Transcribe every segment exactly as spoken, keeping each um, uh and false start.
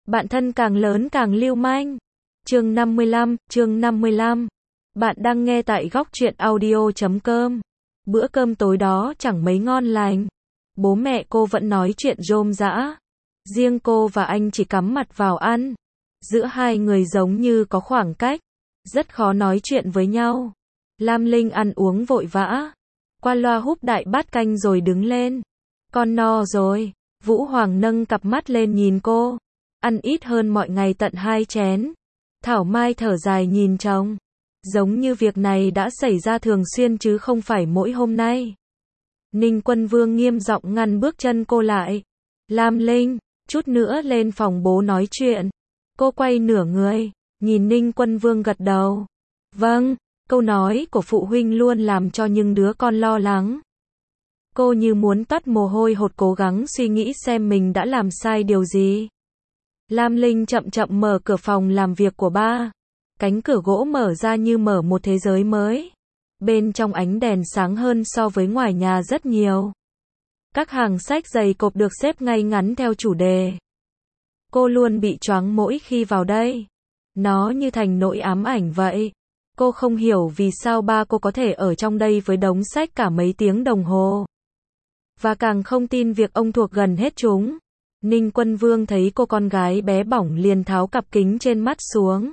Bạn thân càng lớn càng lưu manh. Chương năm mươi lăm, chương năm mươi lăm. Bạn đang nghe tại góc truyện audio chấm com. Bữa cơm tối đó chẳng mấy ngon lành. Bố mẹ cô vẫn nói chuyện rôm rã. Riêng cô và anh chỉ cắm mặt vào ăn. Giữa hai người giống như có khoảng cách. Rất khó nói chuyện với nhau. Lam Linh ăn uống vội vã. Qua loa húp đại bát canh rồi đứng lên. Con no rồi. Vũ Hoàng nâng cặp mắt lên nhìn cô. Ăn ít hơn mọi ngày tận hai chén. Thảo Mai thở dài nhìn chồng. Giống như việc này đã xảy ra thường xuyên chứ không phải mỗi hôm nay. Ninh Quân Vương nghiêm giọng ngăn bước chân cô lại. Lam Linh, chút nữa lên phòng bố nói chuyện. Cô quay nửa người, nhìn Ninh Quân Vương gật đầu. Vâng, câu nói của phụ huynh luôn làm cho những đứa con lo lắng. Cô như muốn toát mồ hôi hột cố gắng suy nghĩ xem mình đã làm sai điều gì. Lam Linh chậm chậm mở cửa phòng làm việc của ba. Cánh cửa gỗ mở ra như mở một thế giới mới. Bên trong ánh đèn sáng hơn so với ngoài nhà rất nhiều. Các hàng sách dày cộp được xếp ngay ngắn theo chủ đề. Cô luôn bị choáng mỗi khi vào đây. Nó như thành nỗi ám ảnh vậy. Cô không hiểu vì sao ba cô có thể ở trong đây với đống sách cả mấy tiếng đồng hồ. Và càng không tin việc ông thuộc gần hết chúng. Ninh Quân Vương thấy cô con gái bé bỏng liền tháo cặp kính trên mắt xuống.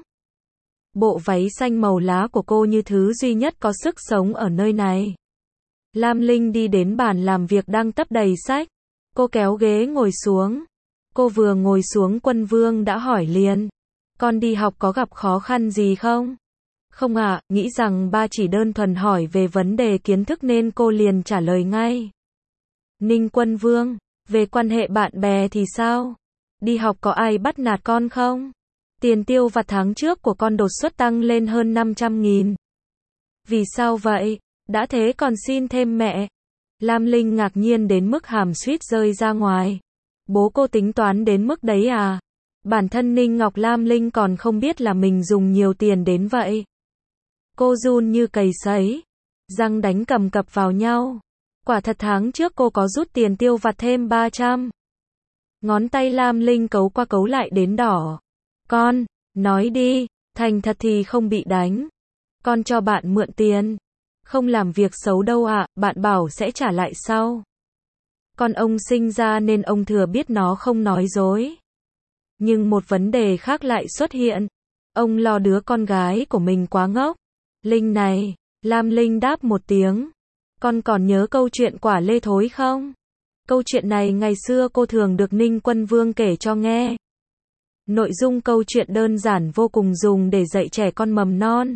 Bộ váy xanh màu lá của cô như thứ duy nhất có sức sống ở nơi này. Lam Linh đi đến bàn làm việc đang tấp đầy sách. Cô kéo ghế ngồi xuống. Cô vừa ngồi xuống Quân Vương đã hỏi liền. Con đi học có gặp khó khăn gì không? Không ạ, à, nghĩ rằng ba chỉ đơn thuần hỏi về vấn đề kiến thức nên cô liền trả lời ngay. Ninh Quân Vương, về quan hệ bạn bè thì sao? Đi học có ai bắt nạt con không? Tiền tiêu vặt tháng trước của con đột xuất tăng lên hơn năm trăm nghìn. Vì sao vậy? Đã thế còn xin thêm mẹ. Lam Linh ngạc nhiên đến mức hàm suýt rơi ra ngoài. Bố cô tính toán đến mức đấy à? Bản thân Ninh Ngọc Lam Linh còn không biết là mình dùng nhiều tiền đến vậy. Cô run như cầy sấy. Răng đánh cầm cập vào nhau. Quả thật tháng trước cô có rút tiền tiêu vặt thêm ba trăm. Ngón tay Lam Linh cấu qua cấu lại đến đỏ. Con, nói đi, thành thật thì không bị đánh. Con cho bạn mượn tiền. Không làm việc xấu đâu ạ, à, bạn bảo sẽ trả lại sau. Con ông sinh ra nên ông thừa biết nó không nói dối. Nhưng một vấn đề khác lại xuất hiện. Ông lo đứa con gái của mình quá ngốc. Linh này, Lam Linh đáp một tiếng. Con còn nhớ câu chuyện quả lê thối không? Câu chuyện này ngày xưa cô thường được Ninh Quân Vương kể cho nghe. Nội dung câu chuyện đơn giản vô cùng dùng để dạy trẻ con mầm non.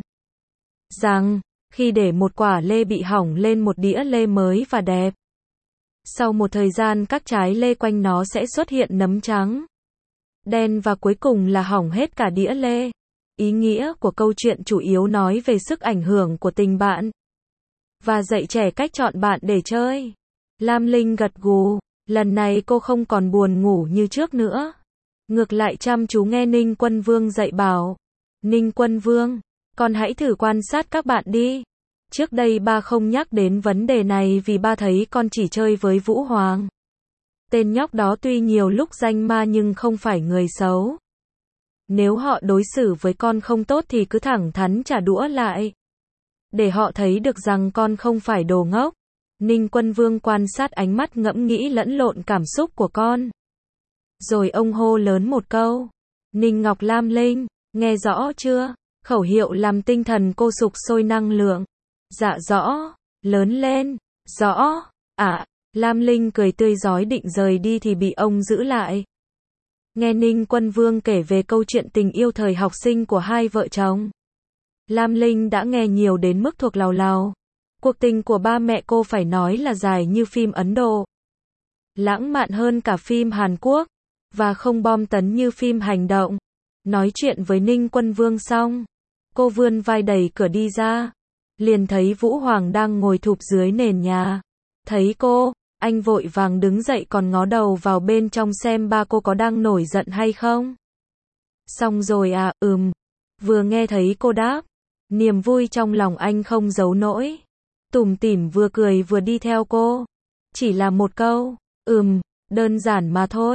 Rằng, khi để một quả lê bị hỏng lên một đĩa lê mới và đẹp. Sau một thời gian các trái lê quanh nó sẽ xuất hiện nấm trắng, đen và cuối cùng là hỏng hết cả đĩa lê. Ý nghĩa của câu chuyện chủ yếu nói về sức ảnh hưởng của tình bạn. Và dạy trẻ cách chọn bạn để chơi. Lam Linh gật gù, lần này cô không còn buồn ngủ như trước nữa. Ngược lại chăm chú nghe Ninh Quân Vương dạy bảo. Ninh Quân Vương, con hãy thử quan sát các bạn đi. Trước đây ba không nhắc đến vấn đề này vì ba thấy con chỉ chơi với Vũ Hoàng. Tên nhóc đó tuy nhiều lúc danh ma nhưng không phải người xấu. Nếu họ đối xử với con không tốt thì cứ thẳng thắn trả đũa lại. Để họ thấy được rằng con không phải đồ ngốc. Ninh Quân Vương quan sát ánh mắt ngẫm nghĩ lẫn lộn cảm xúc của con. Rồi ông hô lớn một câu. Ninh Ngọc Lam Linh, nghe rõ chưa? Khẩu hiệu làm tinh thần cô sục sôi năng lượng. Dạ rõ, lớn lên, rõ, ạ. À, Lam Linh cười tươi rói định rời đi thì bị ông giữ lại. Nghe Ninh Quân Vương kể về câu chuyện tình yêu thời học sinh của hai vợ chồng. Lam Linh đã nghe nhiều đến mức thuộc lào lào. Cuộc tình của ba mẹ cô phải nói là dài như phim Ấn Độ. Lãng mạn hơn cả phim Hàn Quốc. Và không bom tấn như phim hành động. Nói chuyện với Ninh Quân Vương xong. Cô vươn vai đẩy cửa đi ra. Liền thấy Vũ Hoàng đang ngồi thụp dưới nền nhà. Thấy cô, anh vội vàng đứng dậy còn ngó đầu vào bên trong xem ba cô có đang nổi giận hay không. Xong rồi à, ừm. Vừa nghe thấy cô đáp. Niềm vui trong lòng anh không giấu nổi. Tủm tỉm vừa cười vừa đi theo cô. Chỉ là một câu, ừm, đơn giản mà thôi.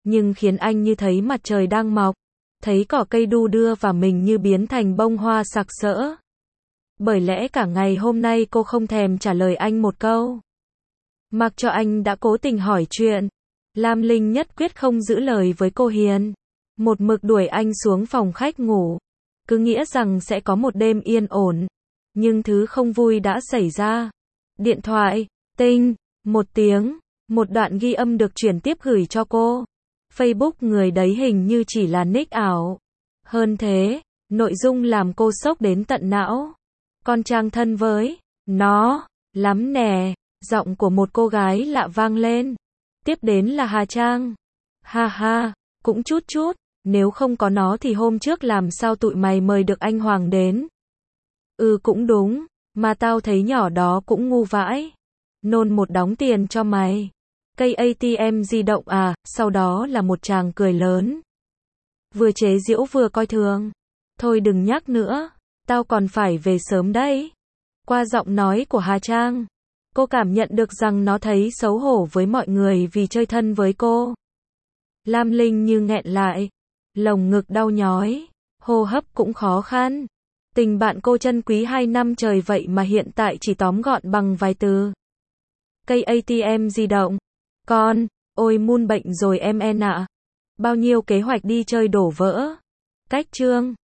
nhưng khiến anh như thấy mặt trời đang mọc, thấy cỏ cây đu đưa và mình như biến thành bông hoa sặc sỡ. Bởi lẽ cả ngày hôm nay cô không thèm trả lời anh một câu. Mặc cho anh đã cố tình hỏi chuyện, Lam Linh nhất quyết không giữ lời với cô Hiền. Một mực đuổi anh xuống phòng khách ngủ, cứ nghĩa rằng sẽ có một đêm yên ổn. Nhưng thứ không vui đã xảy ra. Điện thoại, tinh, một tiếng, một đoạn ghi âm được chuyển tiếp gửi cho cô. Facebook người đấy hình như chỉ là nick ảo. Hơn thế, nội dung làm cô sốc đến tận não. Con Trang thân với nó lắm nè, giọng của một cô gái lạ vang lên. Tiếp đến là Hà Trang. Ha ha, cũng chút chút, nếu không có nó thì hôm trước làm sao tụi mày mời được anh Hoàng đến. Ừ cũng đúng, mà tao thấy nhỏ đó cũng ngu vãi. Nôn một đống tiền cho mày. Cây a tê em di động à, sau đó là một tràng cười lớn. Vừa chế giễu vừa coi thường. Thôi đừng nhắc nữa, tao còn phải về sớm đấy. Qua giọng nói của Hà Trang, cô cảm nhận được rằng nó thấy xấu hổ với mọi người vì chơi thân với cô. Lam Linh như nghẹn lại, lồng ngực đau nhói, hô hấp cũng khó khăn. Tình bạn cô trân quý hai năm trời vậy mà hiện tại chỉ tóm gọn bằng vài từ. Cây a tê em di động. Con, ôi mun bệnh rồi em en ạ. Bao nhiêu kế hoạch đi chơi đổ vỡ. Cách chương.